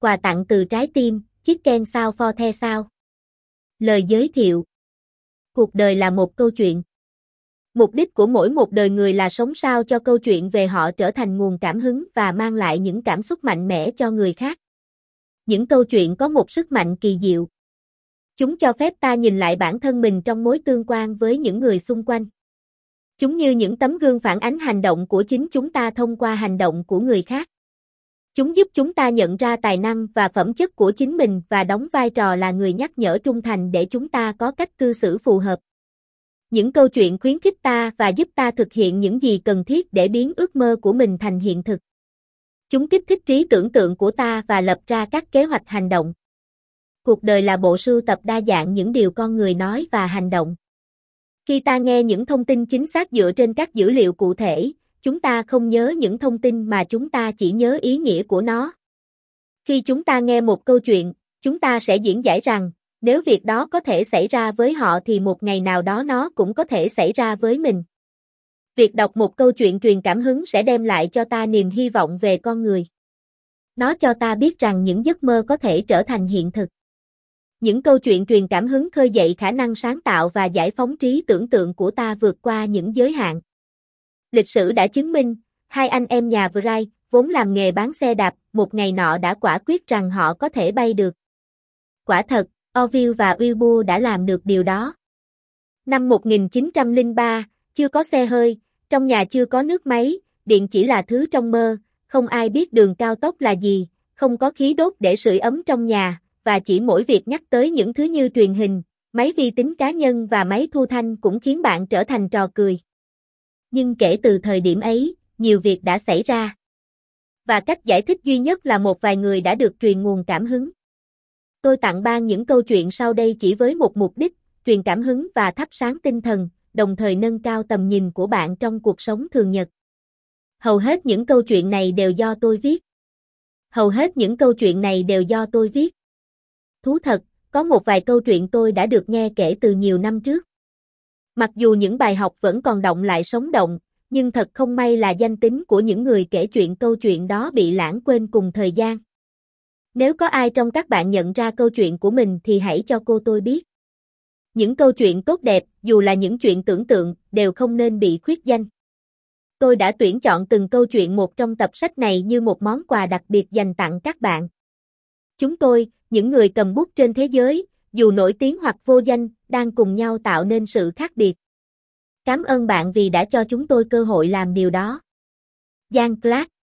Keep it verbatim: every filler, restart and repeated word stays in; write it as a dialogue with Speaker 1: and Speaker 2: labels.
Speaker 1: Quà tặng từ trái tim, Chicken sao for the sao. Lời giới thiệu. Cuộc đời là một câu chuyện. Mục đích của mỗi một đời người là sống sao cho câu chuyện về họ trở thành nguồn cảm hứng và mang lại những cảm xúc mạnh mẽ cho người khác. Những câu chuyện có một sức mạnh kỳ diệu. Chúng cho phép ta nhìn lại bản thân mình trong mối tương quan với những người xung quanh. Chúng như những tấm gương phản ánh hành động của chính chúng ta thông qua hành động của người khác. Chúng giúp chúng ta nhận ra tài năng và phẩm chất của chính mình và đóng vai trò là người nhắc nhở trung thành để chúng ta có cách cư xử phù hợp. Những câu chuyện khuyến khích ta và giúp ta thực hiện những gì cần thiết để biến ước mơ của mình thành hiện thực. Chúng kích thích trí tưởng tượng của ta và lập ra các kế hoạch hành động. Cuộc đời là bộ sưu tập đa dạng những điều con người nói và hành động. Khi ta nghe những thông tin chính xác dựa trên các dữ liệu cụ thể, chúng ta không nhớ những thông tin mà chúng ta chỉ nhớ ý nghĩa của nó. Khi chúng ta nghe một câu chuyện, chúng ta sẽ diễn giải rằng, nếu việc đó có thể xảy ra với họ thì một ngày nào đó nó cũng có thể xảy ra với mình. Việc đọc một câu chuyện truyền cảm hứng sẽ đem lại cho ta niềm hy vọng về con người. Nó cho ta biết rằng những giấc mơ có thể trở thành hiện thực. Những câu chuyện truyền cảm hứng khơi dậy khả năng sáng tạo và giải phóng trí tưởng tượng của ta vượt qua những giới hạn. Lịch sử đã chứng minh, hai anh em nhà Wright, vốn làm nghề bán xe đạp, một ngày nọ đã quả quyết rằng họ có thể bay được. Quả thật, Orville và Wilbur đã làm được điều đó. Năm một nghìn chín trăm lẻ ba, chưa có xe hơi, trong nhà chưa có nước máy, điện chỉ là thứ trong mơ, không ai biết đường cao tốc là gì, không có khí đốt để sưởi ấm trong nhà, và chỉ mỗi việc nhắc tới những thứ như truyền hình, máy vi tính cá nhân và máy thu thanh cũng khiến bạn trở thành trò cười. Nhưng kể từ thời điểm ấy, nhiều việc đã xảy ra. Và cách giải thích duy nhất là một vài người đã được truyền nguồn cảm hứng. Tôi tặng ban những câu chuyện sau đây chỉ với một mục đích, truyền cảm hứng và thắp sáng tinh thần, đồng thời nâng cao tầm nhìn của bạn trong cuộc sống thường nhật. Hầu hết những câu chuyện này đều do tôi viết. Hầu hết những câu chuyện này đều do tôi viết. Thú thật, có một vài câu chuyện tôi đã được nghe kể từ nhiều năm trước. Mặc dù những bài học vẫn còn đọng lại sống động, nhưng thật không may là danh tính của những người kể chuyện câu chuyện đó bị lãng quên cùng thời gian. Nếu có ai trong các bạn nhận ra câu chuyện của mình thì hãy cho cô tôi biết. Những câu chuyện tốt đẹp, dù là những chuyện tưởng tượng, đều không nên bị khuyết danh. Tôi đã tuyển chọn từng câu chuyện một trong tập sách này như một món quà đặc biệt dành tặng các bạn. Chúng tôi, những người cầm bút trên thế giới, dù nổi tiếng hoặc vô danh, đang cùng nhau tạo nên sự khác biệt. Cảm ơn bạn vì đã cho chúng tôi cơ hội làm điều đó. Jan Clark